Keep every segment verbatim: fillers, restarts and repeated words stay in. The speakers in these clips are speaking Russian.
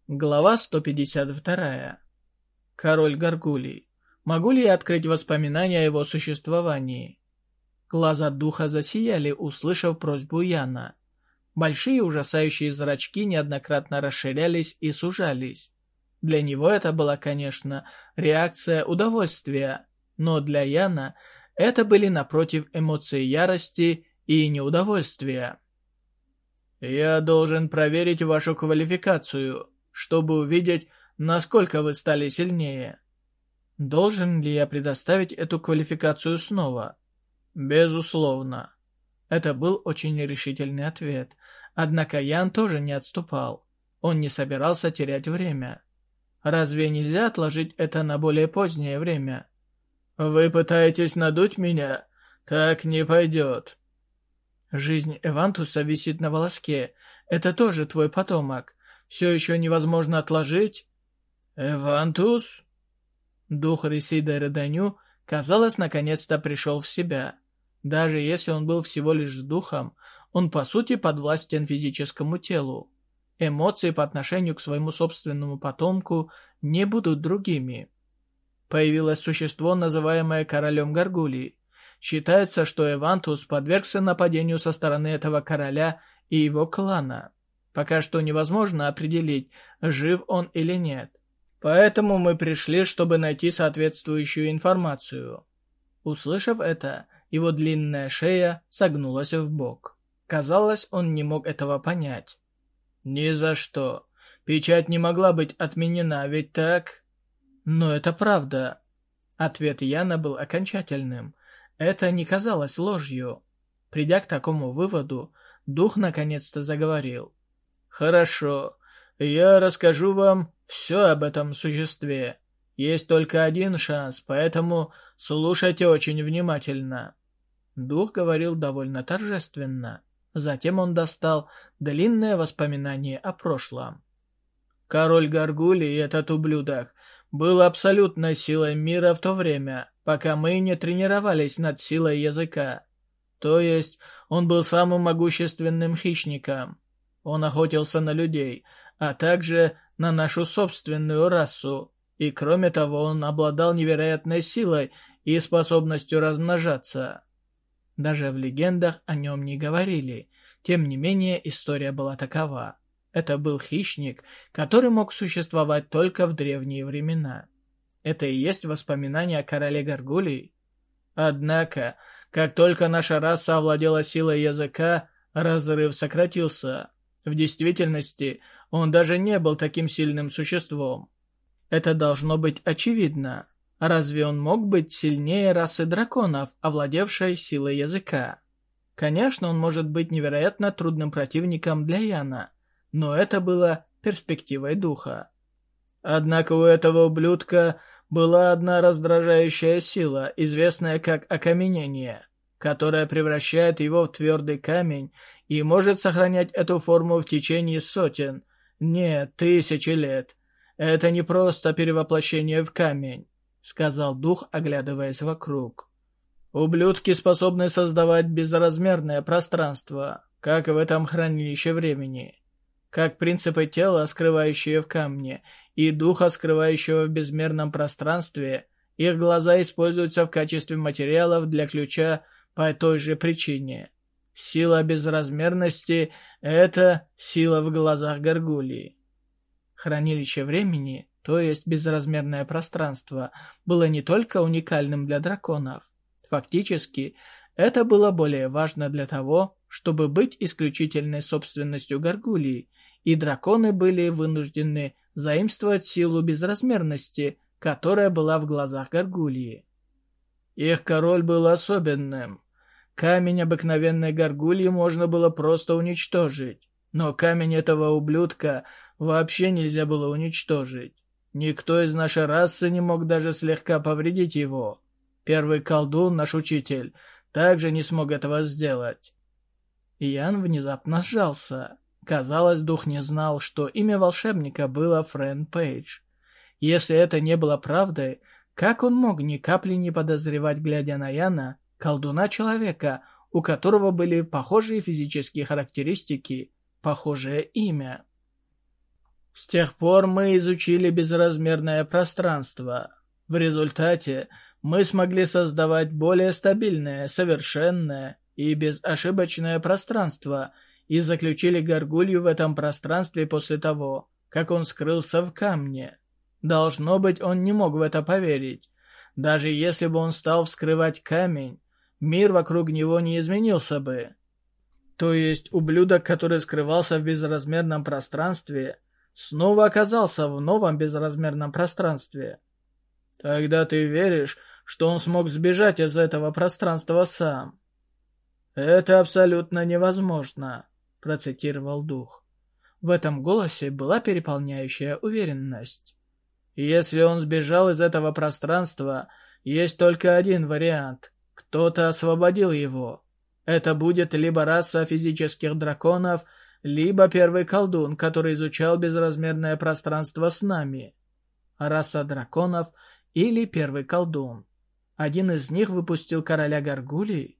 Глава сто пятьдесят два. Король Гаргулий. Могу ли я открыть воспоминания о его существовании? Глаза духа засияли, услышав просьбу Яна. Большие ужасающие зрачки неоднократно расширялись и сужались. Для него это была, конечно, реакция удовольствия, но для Яна это были, напротив, эмоции ярости и неудовольствия. «Я должен проверить вашу квалификацию, чтобы увидеть, насколько вы стали сильнее». «Должен ли я предоставить эту квалификацию снова?» «Безусловно». Это был очень решительный ответ, однако Ян тоже не отступал. Он не собирался терять время. «Разве нельзя отложить это на более позднее время?» «Вы пытаетесь надуть меня? Так не пойдет». «Жизнь Эвантуса висит на волоске. Это тоже твой потомок. Все еще невозможно отложить?» «Эвантус?» Дух Ресида Реданю, казалось, наконец-то пришел в себя. Даже если он был всего лишь духом, он по сути подвластен физическому телу. Эмоции по отношению к своему собственному потомку не будут другими. Появилось существо, называемое королем Гаргулии. Считается, что Эвантус подвергся нападению со стороны этого короля и его клана. Пока что невозможно определить, жив он или нет. Поэтому мы пришли, чтобы найти соответствующую информацию. Услышав это, его длинная шея согнулась вбок. Казалось, он не мог этого понять. «Ни за что. Печать не могла быть отменена, ведь так?» «Но это правда». Ответ Яна был окончательным. Это не казалось ложью. Придя к такому выводу, дух наконец-то заговорил. «Хорошо. Я расскажу вам все об этом существе. Есть только один шанс, поэтому слушайте очень внимательно». Дух говорил довольно торжественно. Затем он достал длинное воспоминание о прошлом. Король Гаргулий, этот ублюдок, был абсолютной силой мира в то время, пока мы не тренировались над силой языка. То есть он был самым могущественным хищником. Он охотился на людей, а также на нашу собственную расу. И кроме того, он обладал невероятной силой и способностью размножаться. Даже в легендах о нем не говорили. Тем не менее, история была такова. Это был хищник, который мог существовать только в древние времена. Это и есть воспоминания о короле Гаргулии. Однако, как только наша раса овладела силой языка, разрыв сократился. В действительности, он даже не был таким сильным существом. Это должно быть очевидно. Разве он мог быть сильнее расы драконов, овладевшей силой языка? Конечно, он может быть невероятно трудным противником для Яна, но это было перспективой духа. Однако у этого ублюдка была одна раздражающая сила, известная как окаменение, которая превращает его в твердый камень и может сохранять эту форму в течение сотен, нет, тысячи лет. Это не просто перевоплощение в камень, сказал дух, оглядываясь вокруг. Ублюдки способны создавать безразмерное пространство, как в этом хранилище времени. Как принципы тела, скрывающие в камне, и духа, скрывающего в безмерном пространстве, их глаза используются в качестве материалов для ключа по той же причине. Сила безразмерности — это сила в глазах Гаргулии. Хранилище времени, то есть безразмерное пространство, было не только уникальным для драконов. Фактически, это было более важно для того, чтобы быть исключительной собственностью Гаргулии, и драконы были вынуждены заимствовать силу безразмерности, которая была в глазах Гаргулии. Их король был особенным. Камень обыкновенной Гаргульи можно было просто уничтожить, но камень этого ублюдка вообще нельзя было уничтожить. Никто из нашей расы не мог даже слегка повредить его. Первый колдун, наш учитель, также не смог этого сделать. Ян внезапно сжался. Казалось, дух не знал, что имя волшебника было Френ Пейдж. Если это не было правдой, как он мог ни капли не подозревать, глядя на Яна, колдуна-человека, у которого были похожие физические характеристики, похожее имя? С тех пор мы изучили безразмерное пространство. В результате мы смогли создавать более стабильное, совершенное и безошибочное пространство и заключили горгулью в этом пространстве после того, как он скрылся в камне. Должно быть, он не мог в это поверить. Даже если бы он стал вскрывать камень, мир вокруг него не изменился бы. То есть ублюдок, который скрывался в безразмерном пространстве, снова оказался в новом безразмерном пространстве. Тогда ты веришь, что он смог сбежать из этого пространства сам? Это абсолютно невозможно, процитировал дух. В этом голосе была переполняющая уверенность. Если он сбежал из этого пространства, есть только один вариант. Кто-то освободил его. Это будет либо раса физических драконов, либо первый колдун, который изучал безразмерное пространство с нами. Раса драконов или первый колдун. Один из них выпустил короля Гаргулий.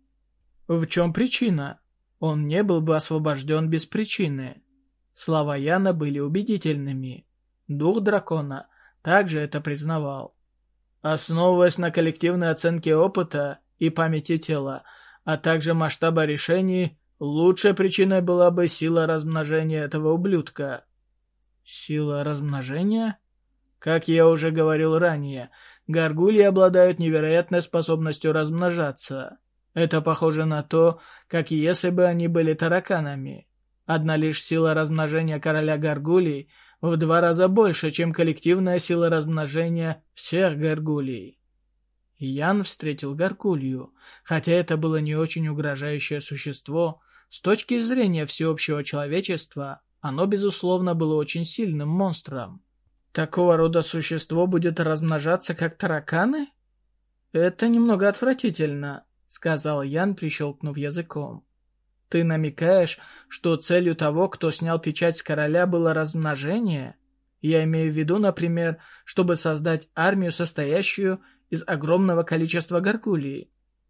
В чем причина? Он не был бы освобожден без причины. Слова Яна были убедительными. Дух дракона также это признавал. Основываясь на коллективной оценке опыта и памяти тела, а также масштаба решений, лучшей причиной была бы сила размножения этого ублюдка. Сила размножения? Как я уже говорил ранее, горгульи обладают невероятной способностью размножаться. Это похоже на то, как если бы они были тараканами. Одна лишь сила размножения короля горгулий в два раза больше, чем коллективная сила размножения всех горгулий. Ян встретил горгулью, хотя это было не очень угрожающее существо, с точки зрения всеобщего человечества, оно, безусловно, было очень сильным монстром. Такого рода существо будет размножаться, как тараканы? Это немного отвратительно, сказал Ян, прищелкнув языком. Ты намекаешь, что целью того, кто снял печать с короля, было размножение? Я имею в виду, например, чтобы создать армию, состоящую из огромного количества горгулий.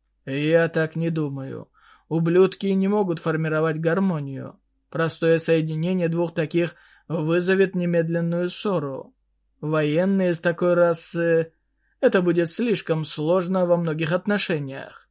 Я так не думаю. Ублюдки не могут формировать гармонию. Простое соединение двух таких вызовет немедленную ссору. Военные из такой расы... Это будет слишком сложно во многих отношениях.